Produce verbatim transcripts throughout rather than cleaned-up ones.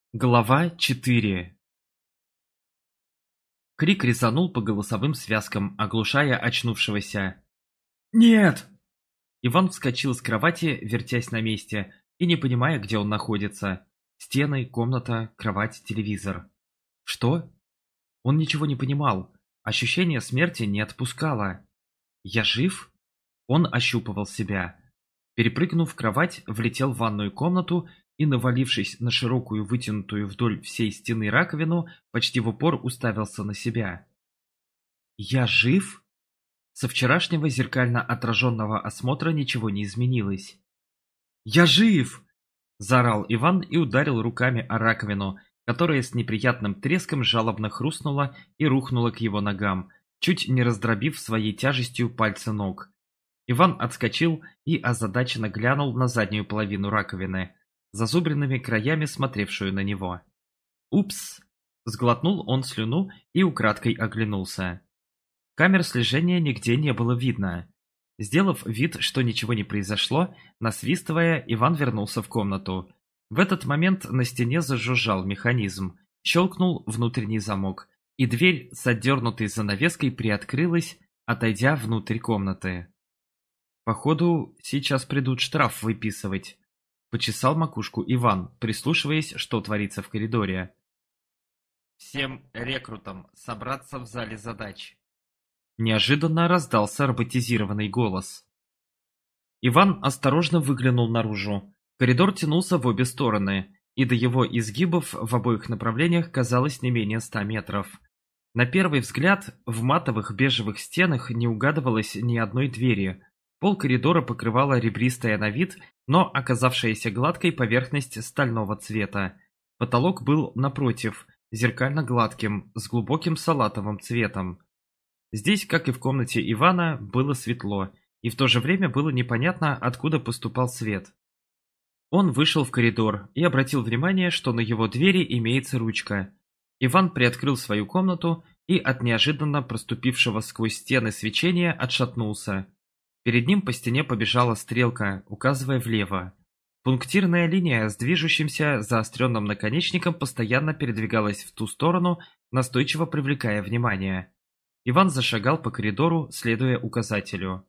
Глава четыре. Крик резанул по голосовым связкам, оглушая очнувшегося. «Нет!» Иван вскочил с кровати, вертясь на месте и не понимая, где он находится. Стены, комната, кровать, телевизор. Что? Он ничего не понимал. Ощущение смерти не отпускало. «Я жив?» Он ощупывал себя. Перепрыгнув в кровать, влетел в ванную комнату и, навалившись на широкую вытянутую вдоль всей стены раковину, почти в упор уставился на себя. «Я жив?» Со вчерашнего зеркально отраженного осмотра ничего не изменилось. «Я жив!» – заорал Иван и ударил руками о раковину, которая с неприятным треском жалобно хрустнула и рухнула к его ногам, чуть не раздробив своей тяжестью пальцы ног. Иван отскочил и озадаченно глянул на заднюю половину раковины, зазубренными краями смотревшую на него. «Упс!» – сглотнул он слюну и украдкой оглянулся. Камер слежения нигде не было видно. Сделав вид, что ничего не произошло, насвистывая, Иван вернулся в комнату. В этот момент на стене зажужжал механизм, щелкнул внутренний замок, и дверь с отдернутой занавеской приоткрылась, отойдя внутрь комнаты. «Походу, сейчас придут штраф выписывать», — почесал макушку Иван, прислушиваясь, что творится в коридоре. «Всем рекрутам собраться в зале задач». Неожиданно раздался роботизированный голос. Иван осторожно выглянул наружу. Коридор тянулся в обе стороны, и до его изгибов в обоих направлениях казалось не менее ста метров. На первый взгляд, в матовых бежевых стенах не угадывалось ни одной двери. Пол коридора покрывала ребристая на вид, но оказавшаяся гладкой поверхность стального цвета. Потолок был, напротив, зеркально-гладким, с глубоким салатовым цветом. Здесь, как и в комнате Ивана, было светло, и в то же время было непонятно, откуда поступал свет. Он вышел в коридор и обратил внимание, что на его двери имеется ручка. Иван приоткрыл свою комнату и от неожиданно проступившего сквозь стены свечения отшатнулся. Перед ним по стене побежала стрелка, указывая влево. Пунктирная линия с движущимся заостренным наконечником постоянно передвигалась в ту сторону, настойчиво привлекая внимание. Иван зашагал по коридору, следуя указателю.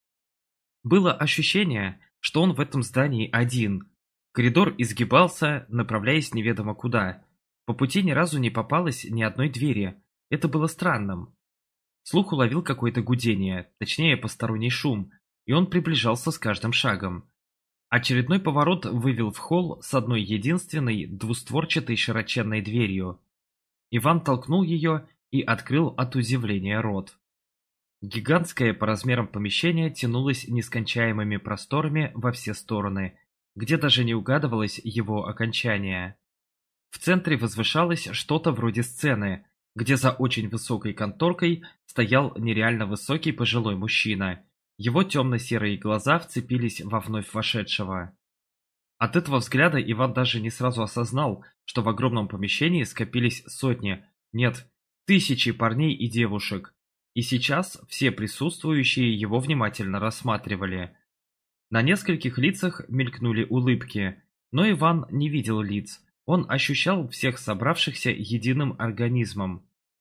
Было ощущение, что он в этом здании один. Коридор изгибался, направляясь неведомо куда. По пути ни разу не попалось ни одной двери. Это было странным. Слух уловил какое-то гудение, точнее посторонний шум, и он приближался с каждым шагом. Очередной поворот вывел в холл с одной единственной двустворчатой широченной дверью. Иван толкнул ее и открыл от удивления рот. Гигантское по размерам помещение тянулось нескончаемыми просторами во все стороны, где даже не угадывалось его окончание. В центре возвышалось что-то вроде сцены, где за очень высокой конторкой стоял нереально высокий пожилой мужчина. Его темно-серые глаза вцепились во вновь вошедшего. От этого взгляда Иван даже не сразу осознал, что в огромном помещении скопились сотни, нет, тысячи парней и девушек. И сейчас все присутствующие его внимательно рассматривали. На нескольких лицах мелькнули улыбки, но Иван не видел лиц. Он ощущал всех собравшихся единым организмом.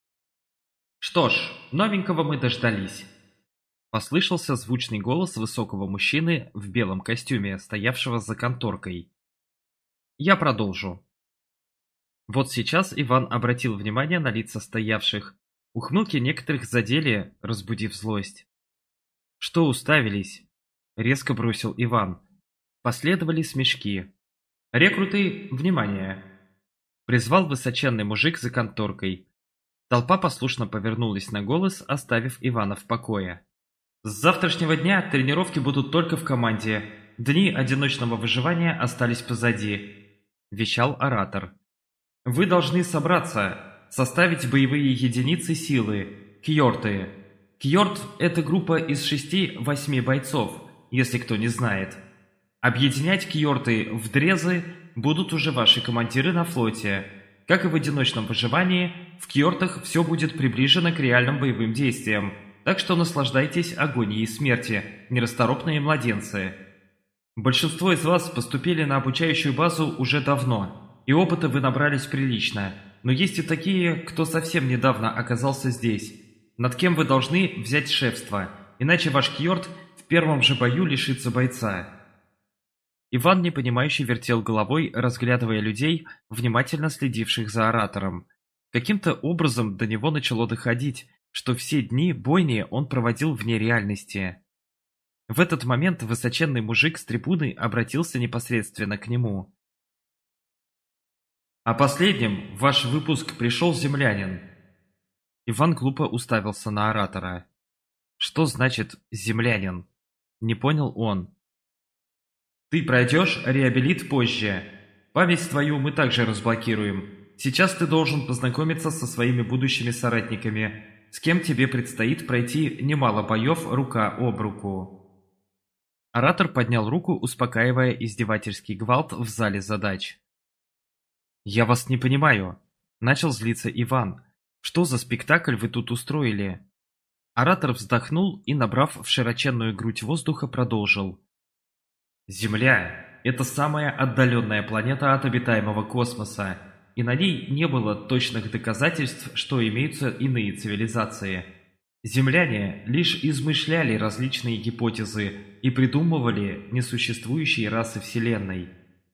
«Что ж, новенького мы дождались», — послышался звучный голос высокого мужчины в белом костюме, стоявшего за конторкой. «Я продолжу». Вот сейчас Иван обратил внимание на лица стоявших. Ухмылки некоторых задели, разбудив злость. «Что уставились?» — резко бросил Иван. Последовали смешки. «Рекруты, внимание!» — призвал высоченный мужик за конторкой. Толпа послушно повернулась на голос, оставив Ивана в покое. «С завтрашнего дня тренировки будут только в команде. Дни одиночного выживания остались позади», — вещал оратор. «Вы должны собраться, составить боевые единицы силы, кьорты. Кьорт — это группа из шести-восьми бойцов, если кто не знает. Объединять кьорты в дрезы будут уже ваши командиры на флоте. Как и в одиночном выживании, в кьортах все будет приближено к реальным боевым действиям, так что наслаждайтесь агонией смерти, нерасторопные младенцы. Большинство из вас поступили на обучающую базу уже давно. и опыта вы набрались прилично, но есть и такие, кто совсем недавно оказался здесь, над кем вы должны взять шефство, иначе ваш Кьорд в первом же бою лишится бойца». Иван непонимающе вертел головой, разглядывая людей, внимательно следивших за оратором. Каким-то образом до него начало доходить, что все дни бойни он проводил вне реальности. В этот момент высоченный мужик с трибуны обратился непосредственно к нему. «А последним в ваш выпуск пришел землянин». Иван глупо уставился на оратора. «Что значит «землянин»?» Не понял он. «Ты пройдешь реабилит позже. Память твою мы также разблокируем. Сейчас ты должен познакомиться со своими будущими соратниками, с кем тебе предстоит пройти немало боев рука об руку». Оратор поднял руку, успокаивая издевательский гвалт в зале задач. «Я вас не понимаю», — начал злиться Иван. «Что за спектакль вы тут устроили?» Оратор вздохнул и, набрав в широченную грудь воздуха, продолжил. «Земля – это самая отдаленная планета от обитаемого космоса, и на ней не было точных доказательств, что имеются иные цивилизации. Земляне лишь измышляли различные гипотезы и придумывали несуществующие расы Вселенной».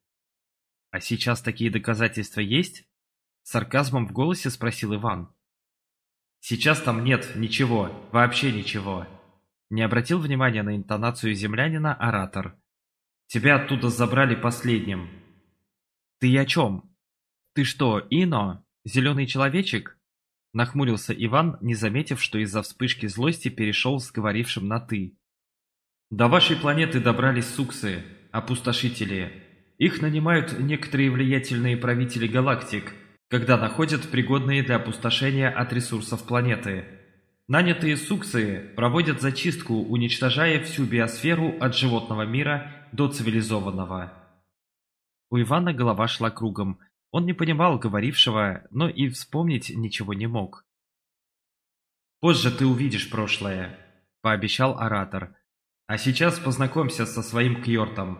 «А сейчас такие доказательства есть?» – с сарказмом в голосе спросил Иван. «Сейчас там нет ничего, вообще ничего», – не обратил внимания на интонацию землянина оратор. «Тебя оттуда забрали последним». «Ты о чем? Ты что, Ино? Зеленый человечек?» Нахмурился Иван, не заметив, что из-за вспышки злости перешел с говорившим на «ты». «До вашей планеты добрались суксы, опустошители. Их нанимают некоторые влиятельные правители галактик, когда находят пригодные для опустошения от ресурсов планеты. Нанятые суксы проводят зачистку, уничтожая всю биосферу от животного мира до цивилизованного». У Ивана голова шла кругом. Он не понимал говорившего, но и вспомнить ничего не мог. «Позже ты увидишь прошлое», — пообещал оратор. «А сейчас познакомься со своим Кьортом».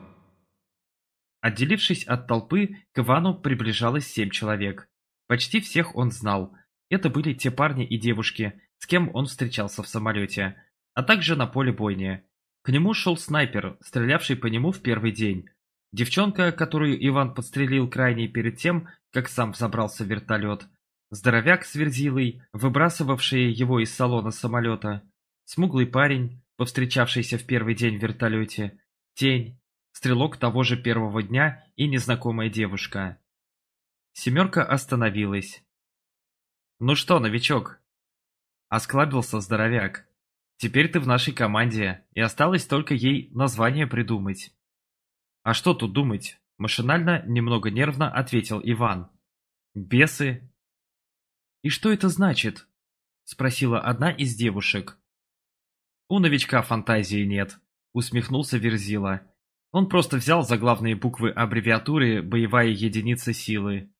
Отделившись от толпы, к Ивану приближалось семь человек. Почти всех он знал. Это были те парни и девушки, с кем он встречался в самолете, а также на поле бойни. К нему шел снайпер, стрелявший по нему в первый день. Девчонка, которую Иван подстрелил крайней перед тем, как сам взобрался в вертолет. Здоровяк с верзилой, выбрасывавший его из салона самолета. Смуглый парень, повстречавшийся в первый день в вертолете. Тень, стрелок того же первого дня и незнакомая девушка. Семерка остановилась. «Ну что, новичок?» Осклабился здоровяк. «Теперь ты в нашей команде, и осталось только ей название придумать». «А что тут думать?» – машинально, немного нервно ответил Иван. «Бесы». «И что это значит?» – спросила одна из девушек. «У новичка фантазии нет», – усмехнулся Верзила. «Он просто взял заглавные буквы аббревиатуры «Боевая единица силы».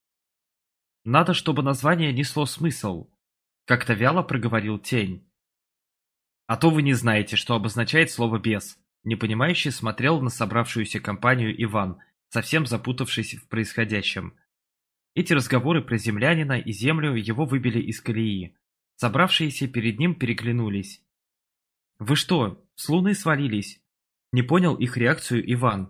«Надо, чтобы название несло смысл», – как-то вяло проговорил Тень. «А то вы не знаете, что обозначает слово «бес», – непонимающе смотрел на собравшуюся компанию Иван, совсем запутавшись в происходящем. Эти разговоры про землянина и землю его выбили из колеи. Собравшиеся перед ним переглянулись. «Вы что, с луны свалились?» – не понял их реакцию Иван.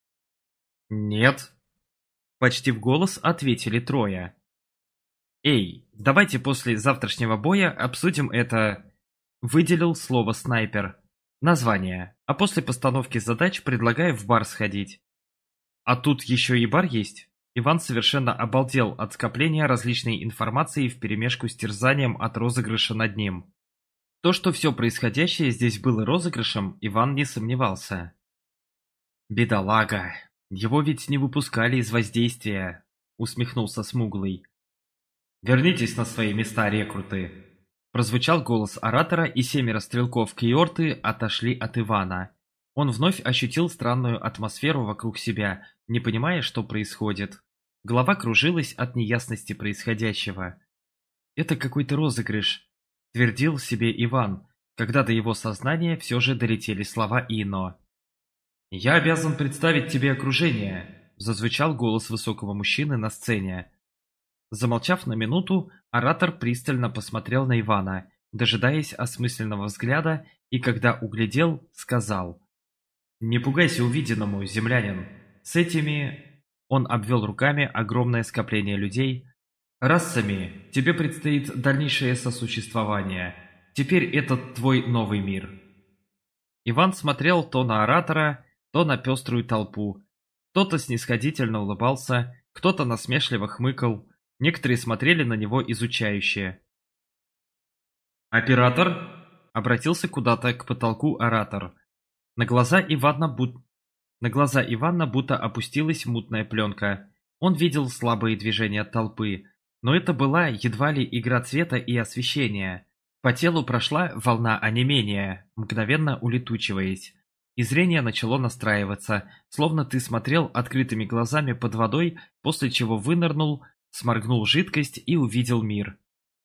«Нет», – почти в голос ответили трое. «Эй, давайте после завтрашнего боя обсудим это...» Выделил слово снайпер. «Название. А после постановки задач предлагаю в бар сходить». «А тут еще и бар есть?» Иван совершенно обалдел от скопления различной информации вперемешку с терзанием от розыгрыша над ним. То, что все происходящее здесь было розыгрышем, Иван не сомневался. «Бедолага! Его ведь не выпускали из воздействия!» — усмехнулся Смуглый. «Вернитесь на свои места, рекруты!» Прозвучал голос оратора, и семеро стрелков Кьорты отошли от Ивана. Он вновь ощутил странную атмосферу вокруг себя, не понимая, что происходит. Голова кружилась от неясности происходящего. «Это какой-то розыгрыш», — твердил себе Иван, когда до его сознания все же долетели слова Ино. «Я обязан представить тебе окружение», зазвучал голос высокого мужчины на сцене. Замолчав на минуту, оратор пристально посмотрел на Ивана, дожидаясь осмысленного взгляда, и когда углядел, сказал: «Не пугайся увиденному, землянин. С этими...» Он обвел руками огромное скопление людей. «Расами тебе предстоит дальнейшее сосуществование. Теперь это твой новый мир». Иван смотрел то на оратора, то на пеструю толпу. Кто-то снисходительно улыбался, кто-то насмешливо хмыкал, некоторые смотрели на него изучающе. «Оператор?» — обратился куда-то к потолку оратор. На глаза Ивана, буд... на глаза Ивана будто опустилась мутная пленка. Он видел слабые движения толпы, но это была едва ли игра цвета и освещения. По телу прошла волна онемения, мгновенно улетучиваясь. И зрение начало настраиваться, словно ты смотрел открытыми глазами под водой, после чего вынырнул, сморгнул жидкость и увидел мир.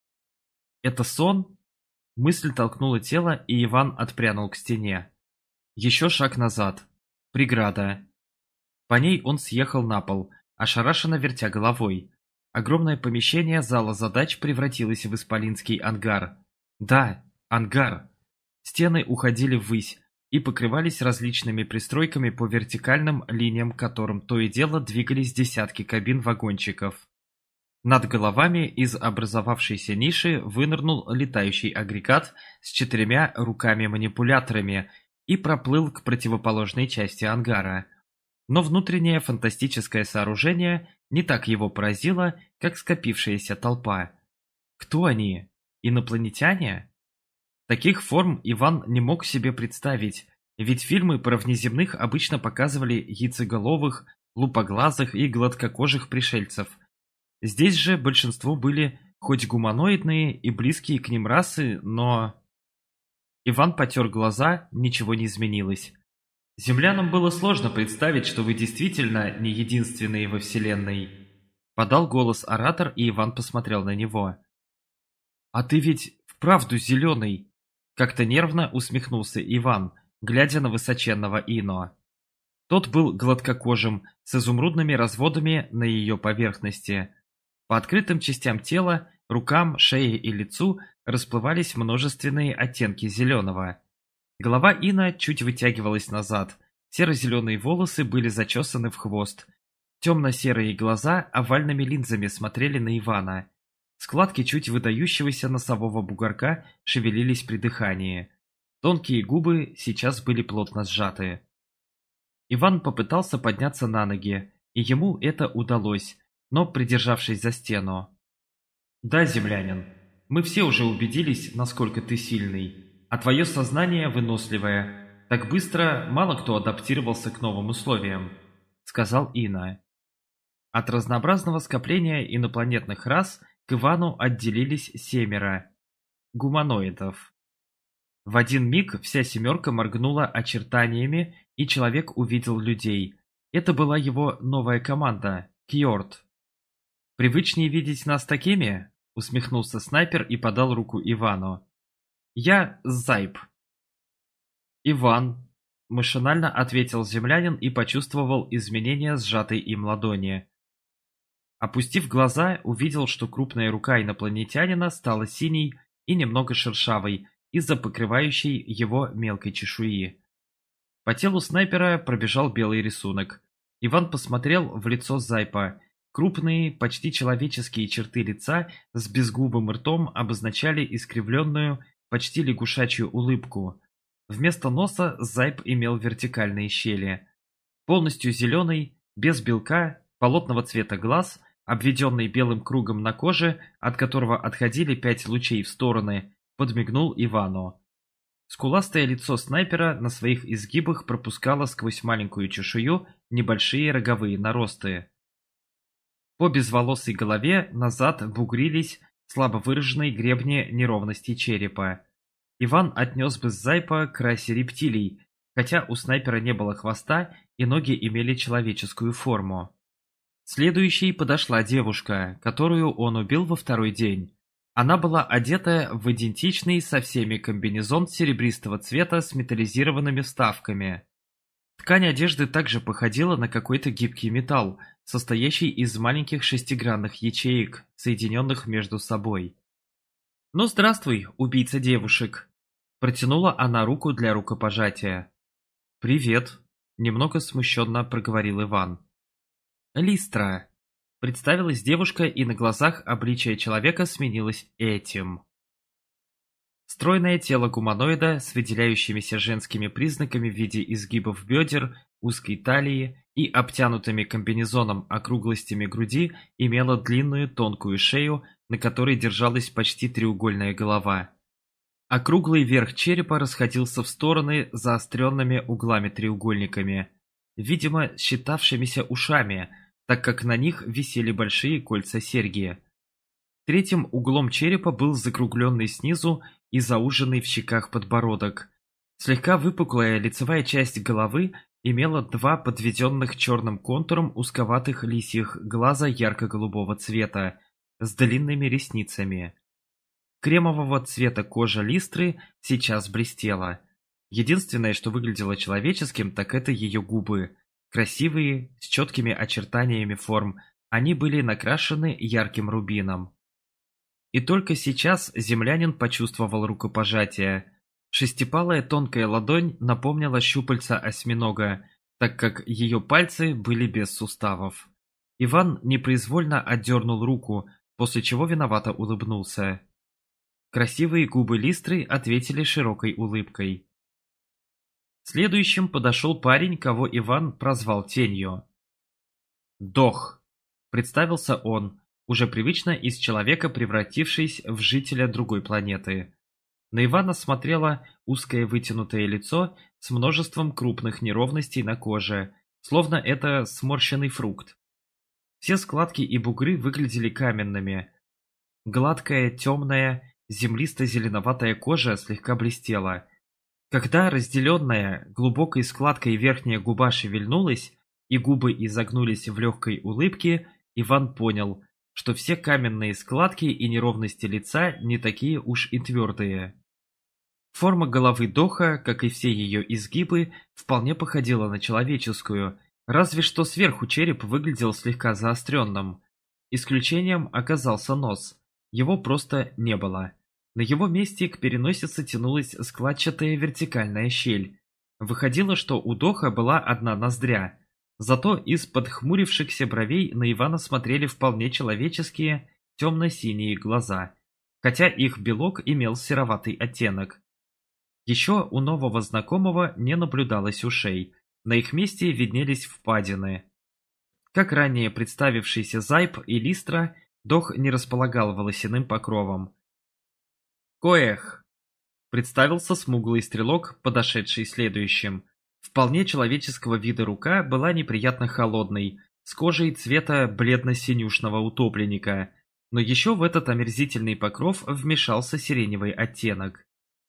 «Это сон?» Мысль толкнула тело, и Иван отпрянул к стене. Еще шаг назад. Преграда. По ней он съехал на пол, ошарашенно вертя головой. Огромное помещение зала задач превратилось в исполинский ангар. Да, ангар. Стены уходили ввысь и покрывались различными пристройками по вертикальным линиям, к которым то и дело двигались десятки кабин-вагончиков. Над головами из образовавшейся ниши вынырнул летающий агрегат с четырьмя руками-манипуляторами и проплыл к противоположной части ангара. Но внутреннее фантастическое сооружение не так его поразило, как скопившаяся толпа. Кто они? Инопланетяне? Таких форм Иван не мог себе представить, ведь фильмы про внеземных обычно показывали яйцеголовых, лупоглазых и гладкокожих пришельцев. Здесь же большинство были хоть гуманоидные и близкие к ним расы, но... Иван потер глаза, ничего не изменилось. «Землянам было сложно представить, что вы действительно не единственные во Вселенной», — подал голос оратор, и Иван посмотрел на него. «А ты ведь вправду зеленый», — как-то нервно усмехнулся Иван, глядя на высоченного Ино. Тот был гладкокожим, с изумрудными разводами на ее поверхности. По открытым частям тела, рукам, шее и лицу расплывались множественные оттенки зеленого. Голова Ина чуть вытягивалась назад, серо-зеленые волосы были зачесаны в хвост. Темно-серые глаза овальными линзами смотрели на Ивана. Складки чуть выдающегося носового бугорка шевелились при дыхании. Тонкие губы сейчас были плотно сжаты. Иван попытался подняться на ноги, и ему это удалось, но придержавшись за стену. «Да, землянин, мы все уже убедились, насколько ты сильный, а твое сознание выносливое. Так быстро мало кто адаптировался к новым условиям», — сказал Ина. От разнообразного скопления инопланетных рас к Ивану отделились семеро гуманоидов. В один миг вся семерка моргнула очертаниями, и человек увидел людей. Это была его новая команда — Кьорд. «Привычнее видеть нас такими?» — усмехнулся снайпер и подал руку Ивану. «Я Зайб». «Иван», — машинально ответил землянин и почувствовал изменения сжатой им ладони. Опустив глаза, увидел, что крупная рука инопланетянина стала синей и немного шершавой из-за покрывающей его мелкой чешуи. По телу снайпера пробежал белый рисунок. Иван посмотрел в лицо Зайпа. Крупные, почти человеческие черты лица с безгубым ртом обозначали искривленную, почти лягушачью улыбку. Вместо носа Зайп имел вертикальные щели. Полностью зеленый, без белка, болотного цвета глаз, обведенный белым кругом на коже, от которого отходили пять лучей в стороны, подмигнул Ивану. Скуластое лицо снайпера на своих изгибах пропускало сквозь маленькую чешую небольшие роговые наросты. По безволосой голове назад бугрились слабо выраженные гребни неровностей черепа. Иван отнес бы Зайпа к расе рептилий, хотя у снайпера не было хвоста и ноги имели человеческую форму. Следующей подошла девушка, которую он убил во второй день. Она была одета в идентичный со всеми комбинезон серебристого цвета с металлизированными вставками. Ткань одежды также походила на какой-то гибкий металл, состоящий из маленьких шестигранных ячеек, соединенных между собой. «Ну, здравствуй, убийца девушек!» Протянула она руку для рукопожатия. «Привет!» – немного смущенно проговорил Иван. «Листра!» – представилась девушка, и на глазах обличие человека сменилось этим. Стройное тело гуманоида с выделяющимися женскими признаками в виде изгибов бедер, узкой талии и обтянутыми комбинезоном округлостями груди имело длинную тонкую шею, на которой держалась почти треугольная голова. Округлый верх черепа расходился в стороны заостренными углами-треугольниками, видимо, считавшимися ушами, так как на них висели большие кольца-серьги. Третьим углом черепа был закругленный снизу и зауженный в щеках подбородок. Слегка выпуклая лицевая часть головы имела два подведенных черным контуром узковатых лисьих глаза ярко-голубого цвета с длинными ресницами. Кремового цвета кожа Листры сейчас блестела. Единственное, что выглядело человеческим, так это ее губы. Красивые, с четкими очертаниями форм, они были накрашены ярким рубином. И только сейчас землянин почувствовал рукопожатие. Шестипалая тонкая ладонь напомнила щупальца осьминога, так как ее пальцы были без суставов. Иван непроизвольно отдернул руку, после чего виновато улыбнулся. Красивые губы Листры ответили широкой улыбкой. Следующим подошел парень, кого Иван прозвал Тенью. «Дох», — представился он, уже привычно из человека превратившись в жителя другой планеты. На Ивана смотрело узкое вытянутое лицо с множеством крупных неровностей на коже, словно это сморщенный фрукт. Все складки и бугры выглядели каменными. Гладкая, темная, землисто-зеленоватая кожа слегка блестела. Когда разделенная глубокой складкой верхняя губа шевельнулась, и губы изогнулись в легкой улыбке, Иван понял, что все каменные складки и неровности лица не такие уж и твердые. Форма головы Доха, как и все ее изгибы, вполне походила на человеческую, разве что сверху череп выглядел слегка заостренным. Исключением оказался нос, его просто не было. На его месте к переносице тянулась складчатая вертикальная щель. Выходило, что у Доха была одна ноздря, зато из-под хмурившихся бровей на Ивана смотрели вполне человеческие темно-синие глаза, хотя их белок имел сероватый оттенок. Еще у нового знакомого не наблюдалось ушей, на их месте виднелись впадины. Как ранее представившийся Зайб и Листра, Дох не располагал волосяным покровом. «Коэх!» — представился смуглый стрелок, подошедший следующим. Вполне человеческого вида рука была неприятно холодной, с кожей цвета бледно-синюшного утопленника, но еще в этот омерзительный покров вмешался сиреневый оттенок.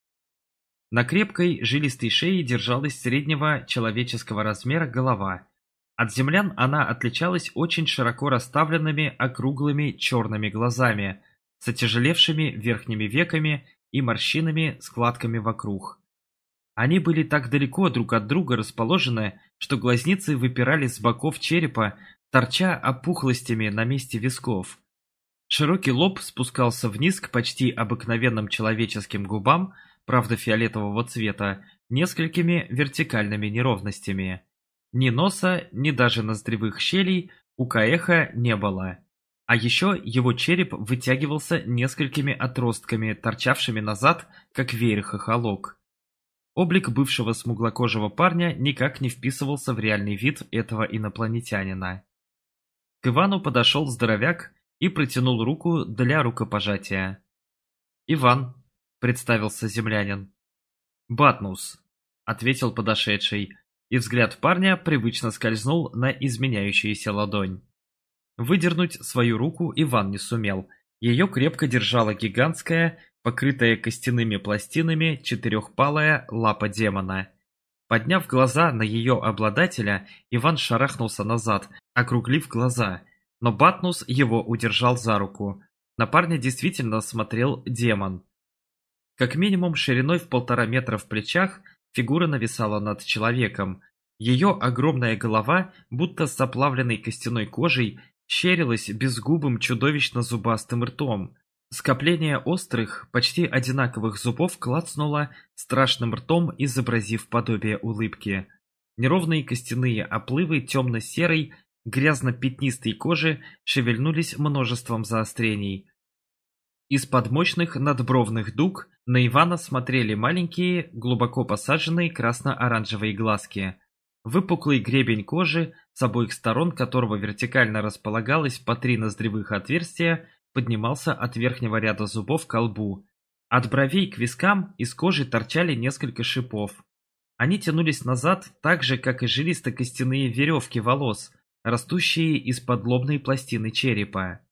На крепкой, жилистой шее держалась среднего человеческого размера голова. От землян она отличалась очень широко расставленными округлыми черными глазами, с отяжелевшими верхними веками и морщинами складками вокруг. Они были так далеко друг от друга расположены, что глазницы выпирали с боков черепа, торча опухлостями на месте висков. Широкий лоб спускался вниз к почти обыкновенным человеческим губам, правда фиолетового цвета, несколькими вертикальными неровностями. Ни носа, ни даже ноздревых щелей у Коэха не было. А еще его череп вытягивался несколькими отростками, торчавшими назад, как веер хохолок. Облик бывшего смуглокожего парня никак не вписывался в реальный вид этого инопланетянина. К Ивану подошел здоровяк и протянул руку для рукопожатия. «Иван», — представился землянин. «Батнус», — ответил подошедший, и взгляд парня привычно скользнул на изменяющуюся ладонь. Выдернуть свою руку Иван не сумел, ее крепко держала гигантская, покрытая костяными пластинами четырехпалая лапа демона. Подняв глаза на ее обладателя, Иван шарахнулся назад, округлив глаза, но Батнус его удержал за руку. На парня действительно смотрел демон. Как минимум шириной в полтора метра в плечах фигура нависала над человеком. Ее огромная голова, будто с оплавленной костяной кожей, щерилась безгубым чудовищно зубастым ртом. Скопление острых, почти одинаковых зубов клацнуло страшным ртом, изобразив подобие улыбки. Неровные костяные оплывы темно-серой, грязно-пятнистой кожи шевельнулись множеством заострений. Из-под мощных надбровных дуг на Ивана смотрели маленькие, глубоко посаженные красно-оранжевые глазки. Выпуклый гребень кожи, с обоих сторон которого вертикально располагалось по три ноздревых отверстия, поднимался от верхнего ряда зубов к лбу. От бровей к вискам из кожи торчали несколько шипов. Они тянулись назад так же, как и жилисто-костяные веревки волос, растущие из-под лобной пластины черепа.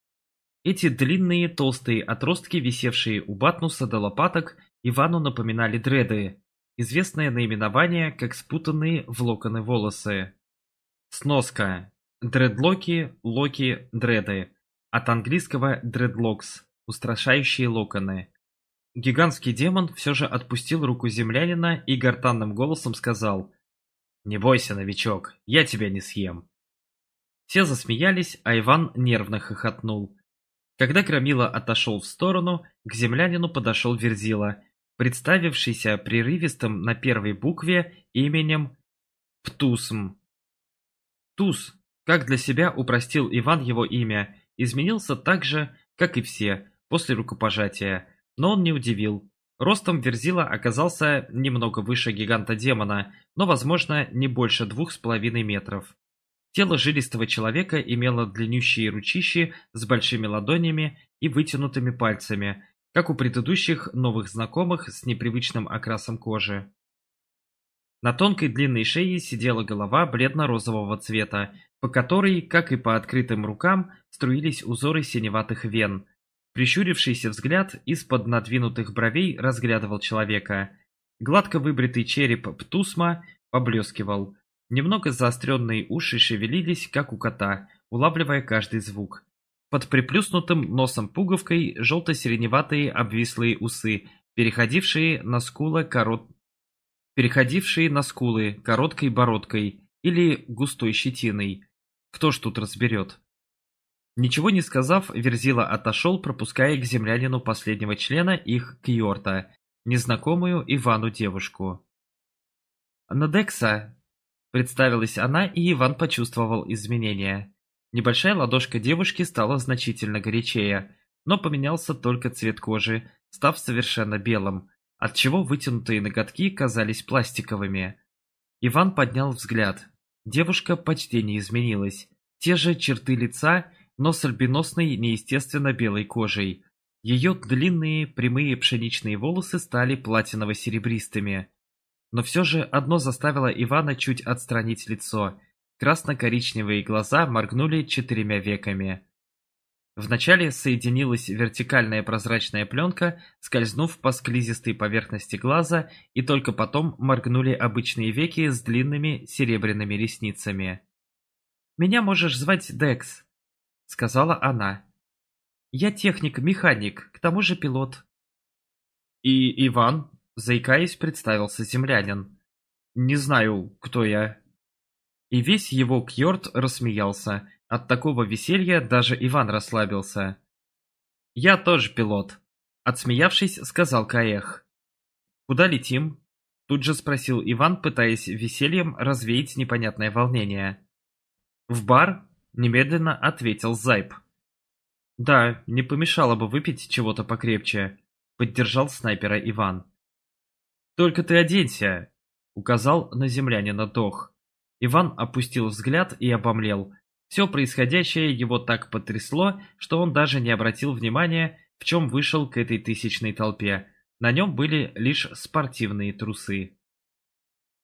Эти длинные толстые отростки, висевшие у батнуса до лопаток, Ивану напоминали дреды, известное наименование как спутанные в локоны волосы. Сноска. Дредлоки, локи, дреды. От английского dreadlocks – устрашающие локоны. Гигантский демон все же отпустил руку землянина и гортанным голосом сказал: «Не бойся, новичок, я тебя не съем». Все засмеялись, а Иван нервно хохотнул. Когда Громила отошел в сторону, к землянину подошел Верзила, представившийся прерывистым на первой букве именем Птусм. Туз, как для себя упростил Иван его имя, изменился так же, как и все, после рукопожатия, но он не удивил. Ростом Верзила оказался немного выше гиганта-демона, но, возможно, не больше двух с половиной метров. Тело жилистого человека имело длиннющие ручищи с большими ладонями и вытянутыми пальцами, как у предыдущих новых знакомых с непривычным окрасом кожи. На тонкой длинной шее сидела голова бледно-розового цвета, по которой, как и по открытым рукам, струились узоры синеватых вен. Прищурившийся взгляд из-под надвинутых бровей разглядывал человека. Гладко выбритый череп Птусма поблескивал. Немного заостренные уши шевелились, как у кота, улавливая каждый звук. Под приплюснутым носом-пуговкой желто-сиреневатые обвислые усы, переходившие на скулы корот... переходившие на скулы короткой бородкой или густой щетиной. Кто ж тут разберет? Ничего не сказав, Верзила отошел, пропуская к землянину последнего члена их кьорта, незнакомую Ивану девушку. «Надекса», — представилась она, и Иван почувствовал изменения. Небольшая ладошка девушки стала значительно горячее, но поменялся только цвет кожи, став совершенно белым, отчего вытянутые ноготки казались пластиковыми. Иван поднял взгляд. Девушка почти не изменилась. Те же черты лица, но с альбиносной неестественно белой кожей. Ее длинные прямые пшеничные волосы стали платиново-серебристыми. Но все же одно заставило Ивана чуть отстранить лицо. Красно-коричневые глаза моргнули четырьмя веками. Вначале соединилась вертикальная прозрачная пленка, скользнув по склизистой поверхности глаза, и только потом моргнули обычные веки с длинными серебряными ресницами. «Меня можешь звать Декс», — сказала она. «Я техник-механик, к тому же пилот». «И Иван», — заикаясь, представился землянин. «Не знаю, кто я». И весь его кьорт рассмеялся. От такого веселья даже Иван расслабился. «Я тоже пилот», — отсмеявшись, сказал Каэх. «Куда летим?» — тут же спросил Иван, пытаясь весельем развеять непонятное волнение. «В бар?» — немедленно ответил Зайб. «Да, не помешало бы выпить чего-то покрепче», — поддержал снайпера Иван. «Только ты оденься», — указал на землянина Дох. Иван опустил взгляд и обомлел. Все происходящее его так потрясло, что он даже не обратил внимания, в чем вышел к этой тысячной толпе. На нем были лишь спортивные трусы.